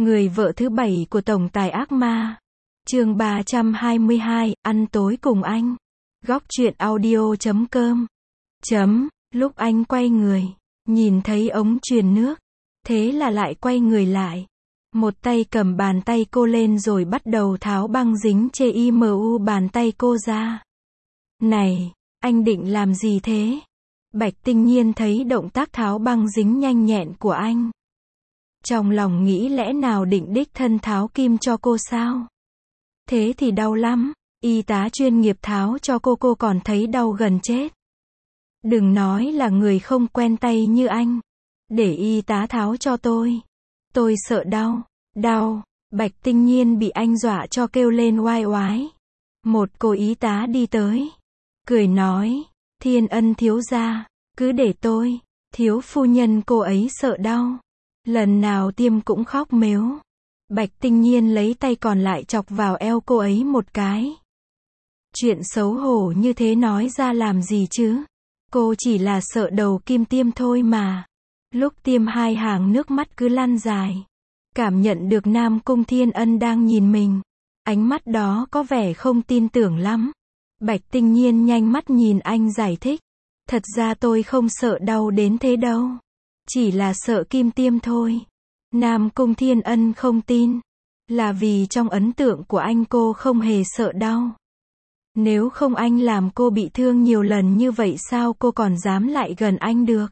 Người vợ thứ 7 của tổng tài ác ma. Chương 322, ăn tối cùng anh. Góc truyện audio.com. Lúc anh quay người, nhìn thấy ống truyền nước, thế là lại quay người lại. Một tay cầm bàn tay cô lên rồi bắt đầu tháo băng dính CIMU bàn tay cô ra. Này, anh định làm gì thế? Bạch Tinh Nhiên thấy động tác tháo băng dính nhanh nhẹn của anh. Trong lòng nghĩ lẽ nào định đích thân tháo kim cho cô sao? Thế thì đau lắm, y tá chuyên nghiệp tháo cho cô còn thấy đau gần chết. Đừng nói là người không quen tay như anh. Để y tá tháo cho tôi sợ đau. Bạch Tinh Nhiên bị anh dọa cho kêu lên oai oái. Một cô y tá đi tới, cười nói, Thiên Ân thiếu gia, cứ để tôi, thiếu phu nhân cô ấy sợ đau. Lần nào tiêm cũng khóc mếu. Bạch Tinh Nhiên lấy tay còn lại chọc vào eo cô ấy một cái. Chuyện xấu hổ như thế nói ra làm gì chứ? Cô chỉ là sợ đầu kim tiêm thôi mà. Lúc tiêm hai hàng nước mắt cứ lăn dài. Cảm nhận được Nam Cung Thiên Ân đang nhìn mình. Ánh mắt đó có vẻ không tin tưởng lắm. Bạch Tinh Nhiên nhanh mắt nhìn anh giải thích. Thật ra tôi không sợ đau đến thế đâu. Chỉ là sợ kim tiêm thôi. Nam Cung Thiên Ân không tin. Là vì trong ấn tượng của anh cô không hề sợ đau. Nếu không anh làm cô bị thương nhiều lần như vậy sao cô còn dám lại gần anh được?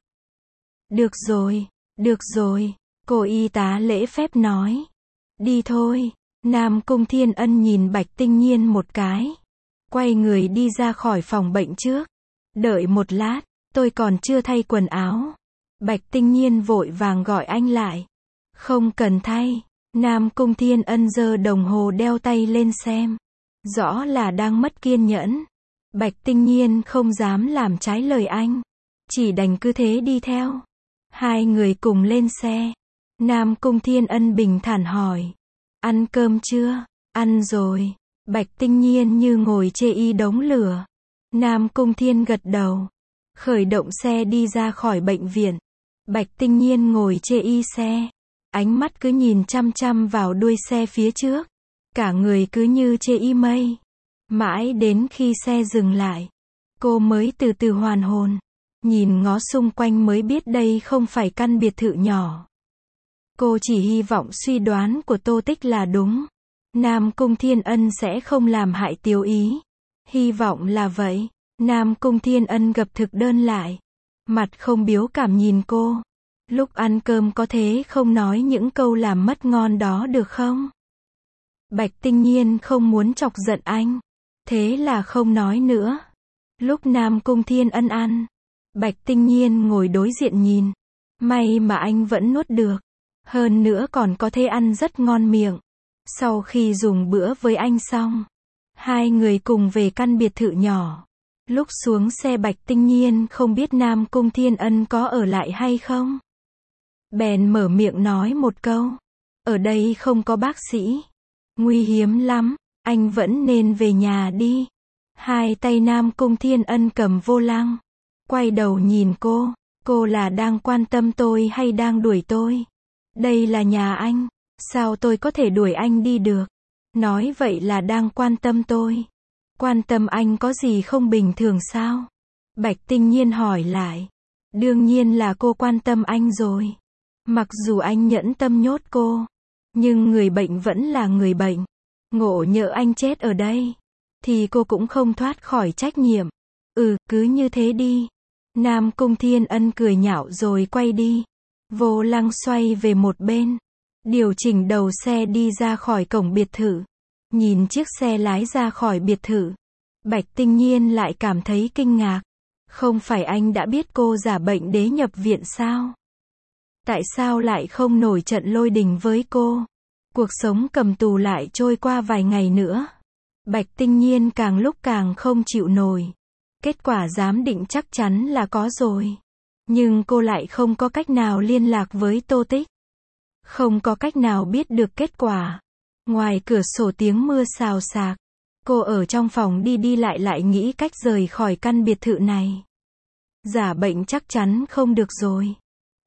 Được rồi, cô y tá lễ phép nói. Đi thôi. Nam Cung Thiên Ân nhìn Bạch Tinh Nhiên một cái. Quay người đi ra khỏi phòng bệnh trước. Đợi một lát, tôi còn chưa thay quần áo. Bạch Tinh Nhiên vội vàng gọi anh lại. Không cần thay. Nam Cung Thiên Ân giơ đồng hồ đeo tay lên xem. Rõ là đang mất kiên nhẫn. Bạch Tinh Nhiên không dám làm trái lời anh. Chỉ đành cứ thế đi theo. Hai người cùng lên xe. Nam Cung Thiên Ân bình thản hỏi. Ăn cơm chưa? Ăn rồi. Bạch Tinh Nhiên như ngồi chê y đống lửa. Nam Cung Thiên gật đầu. Khởi động xe đi ra khỏi bệnh viện. Bạch Tinh Nhiên ngồi chê y xe. Ánh mắt cứ nhìn chăm chăm vào đuôi xe phía trước. Cả người cứ như chê y mây. Mãi đến khi xe dừng lại, cô mới từ từ hoàn hồn. Nhìn ngó xung quanh mới biết đây không phải căn biệt thự nhỏ. Cô chỉ hy vọng suy đoán của Tô Tích là đúng. Nam Cung Thiên Ân sẽ không làm hại Tiếu Ý. Hy vọng là vậy. Nam Cung Thiên Ân gập thực đơn lại. Mặt không biếu cảm nhìn cô. Lúc ăn cơm có thế không nói những câu làm mất ngon đó được không? Bạch Tinh Nhiên không muốn chọc giận anh. Thế là không nói nữa. Lúc Nam Cung Thiên Ân ăn, Bạch Tinh Nhiên ngồi đối diện nhìn. May mà anh vẫn nuốt được. Hơn nữa còn có thể ăn rất ngon miệng. Sau khi dùng bữa với anh xong, hai người cùng về căn biệt thự nhỏ. Lúc xuống xe Bạch Tinh Nhiên không biết Nam Cung Thiên Ân có ở lại hay không. Bèn mở miệng nói một câu. Ở đây không có bác sĩ. Nguy hiểm lắm, anh vẫn nên về nhà đi. Hai tay Nam Cung Thiên Ân cầm vô lăng. Quay đầu nhìn cô là đang quan tâm tôi hay đang đuổi tôi? Đây là nhà anh, sao tôi có thể đuổi anh đi được? Nói vậy là đang quan tâm tôi. Quan tâm anh có gì không bình thường sao? Bạch Tinh Nhiên hỏi lại. Đương nhiên là cô quan tâm anh rồi. Mặc dù anh nhẫn tâm nhốt cô, nhưng người bệnh vẫn là người bệnh. Ngộ nhỡ anh chết ở đây, thì cô cũng không thoát khỏi trách nhiệm. Cứ như thế đi. Nam Cung Thiên Ân cười nhạo rồi quay đi. Vô lăng xoay về một bên. Điều chỉnh đầu xe đi ra khỏi cổng biệt thự. Nhìn chiếc xe lái ra khỏi biệt thự. Bạch Tinh Nhiên lại cảm thấy kinh ngạc. Không phải anh đã biết cô giả bệnh đế nhập viện sao? Tại sao lại không nổi trận lôi đình với cô? Cuộc sống cầm tù lại trôi qua vài ngày nữa. Bạch Tinh Nhiên càng lúc càng không chịu nổi. Kết quả giám định chắc chắn là có rồi. Nhưng cô lại không có cách nào liên lạc với Tô Tích. Không có cách nào biết được kết quả. Ngoài cửa sổ tiếng mưa xào xạc. Cô ở trong phòng đi lại nghĩ cách rời khỏi căn biệt thự này. Giả bệnh chắc chắn không được rồi.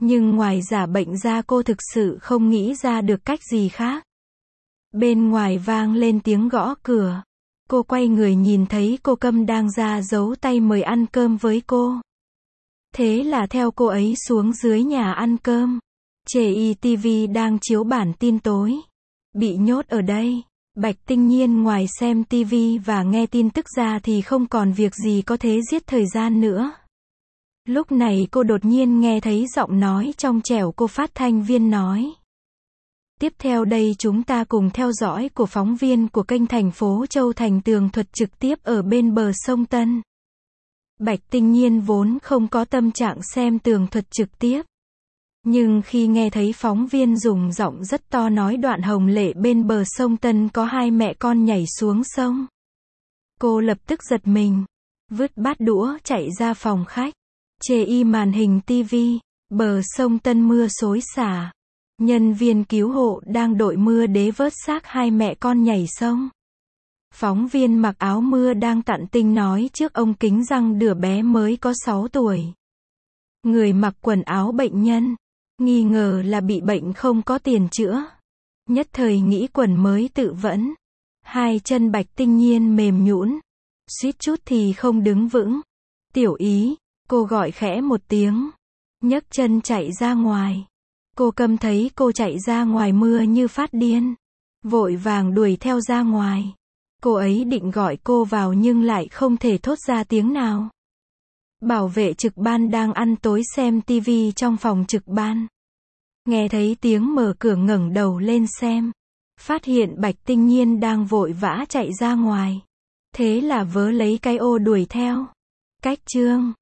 Nhưng ngoài giả bệnh ra cô thực sự không nghĩ ra được cách gì khác. Bên ngoài vang lên tiếng gõ cửa. Cô quay người nhìn thấy cô Câm đang ra dấu tay mời ăn cơm với cô. Thế là theo cô ấy xuống dưới nhà ăn cơm. TV đang chiếu bản tin tối. Bị nhốt ở đây. Bạch Tinh Nhiên ngoài xem TV và nghe tin tức ra thì không còn việc gì có thể giết thời gian nữa. Lúc này cô đột nhiên nghe thấy giọng nói trong trẻo cô phát thanh viên nói. Tiếp theo đây chúng ta cùng theo dõi của phóng viên của kênh thành phố Châu Thành tường thuật trực tiếp ở bên bờ sông Tân. Bạch Tinh Nhiên vốn không có tâm trạng xem tường thuật trực tiếp. Nhưng khi nghe thấy phóng viên dùng giọng rất to nói đoạn Hồng Lệ bên bờ sông Tân có hai mẹ con nhảy xuống sông. Cô lập tức giật mình. Vứt bát đũa chạy ra phòng khách. Chê y màn hình TV. Bờ sông Tân mưa xối xả. Nhân viên cứu hộ đang đội mưa để vớt xác hai mẹ con nhảy sông. Phóng viên mặc áo mưa đang tận tình nói trước ông kính rằng đứa bé mới có 6 tuổi. Người mặc quần áo bệnh nhân. Nghi ngờ là bị bệnh không có tiền chữa. Nhất thời nghĩ quần mới tự vẫn. Hai chân Bạch Tinh Nhiên mềm nhũn. Suýt chút thì không đứng vững. Tiểu Ý, cô gọi khẽ một tiếng. Nhấc chân chạy ra ngoài. Cô Câm thấy cô chạy ra ngoài mưa như phát điên. Vội vàng đuổi theo ra ngoài. Cô ấy định gọi cô vào nhưng lại không thể thốt ra tiếng nào. Bảo vệ trực ban đang ăn tối xem TV trong phòng trực ban. Nghe thấy tiếng mở cửa ngẩng đầu lên xem. Phát hiện Bạch Tinh Nhiên đang vội vã chạy ra ngoài. Thế là vớ lấy cái ô đuổi theo. Cách chương